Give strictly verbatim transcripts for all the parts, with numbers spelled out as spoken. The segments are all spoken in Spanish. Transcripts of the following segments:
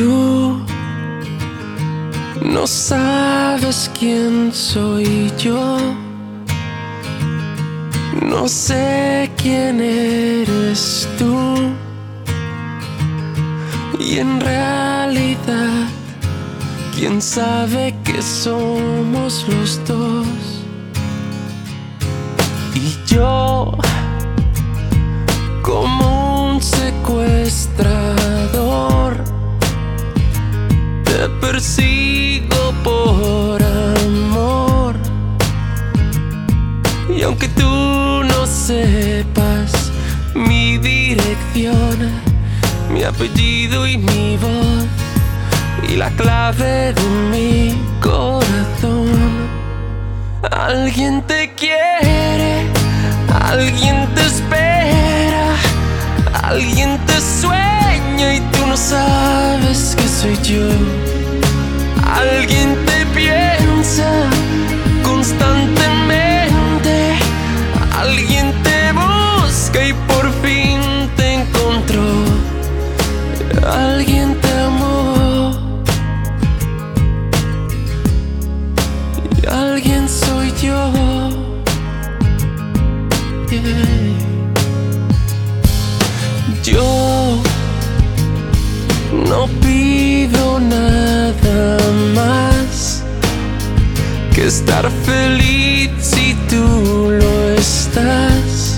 Tú no sabes quién soy yo, no sé quién eres tú, y en realidad, quién sabe que somos los dos. Y yo, como un secuestrador, te persigo por amor. Y aunque tú no sepas mi dirección, mi apellido y mi voz, y la clave de mi corazón, alguien te quiere, alguien te espera, alguien te sueña y tú no sabes que soy yo. Alguien te piensa constantemente, alguien te busca y por fin te encontró. Alguien te amó y alguien soy yo. Yeah. Yo no pido nada más que estar feliz si tú lo estás,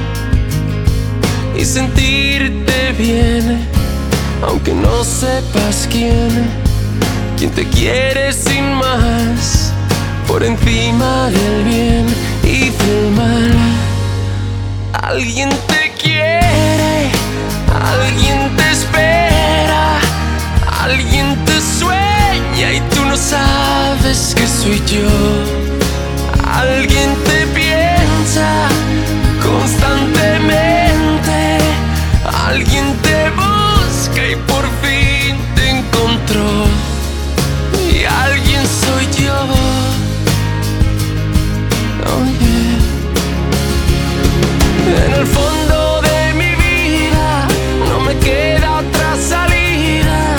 y sentirte bien aunque no sepas quién, quién te quiere sin más, por encima del bien y del mal. Alguien te quiere, alguien te espera, alguien te sueña y tú no sabes que soy yo. Alguien te piensa constantemente, alguien te busca y por fin te encontró. Y alguien soy yo. Oh yeah. En el fondo de mi vida no me queda otra salida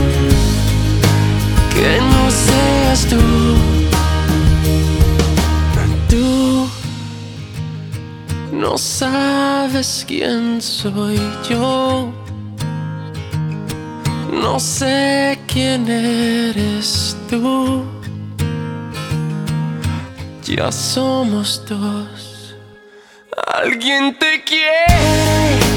que no seas tú. Tú no sabes quién soy yo, no sé quién eres tú. Ya somos dos. Alguien te quiere,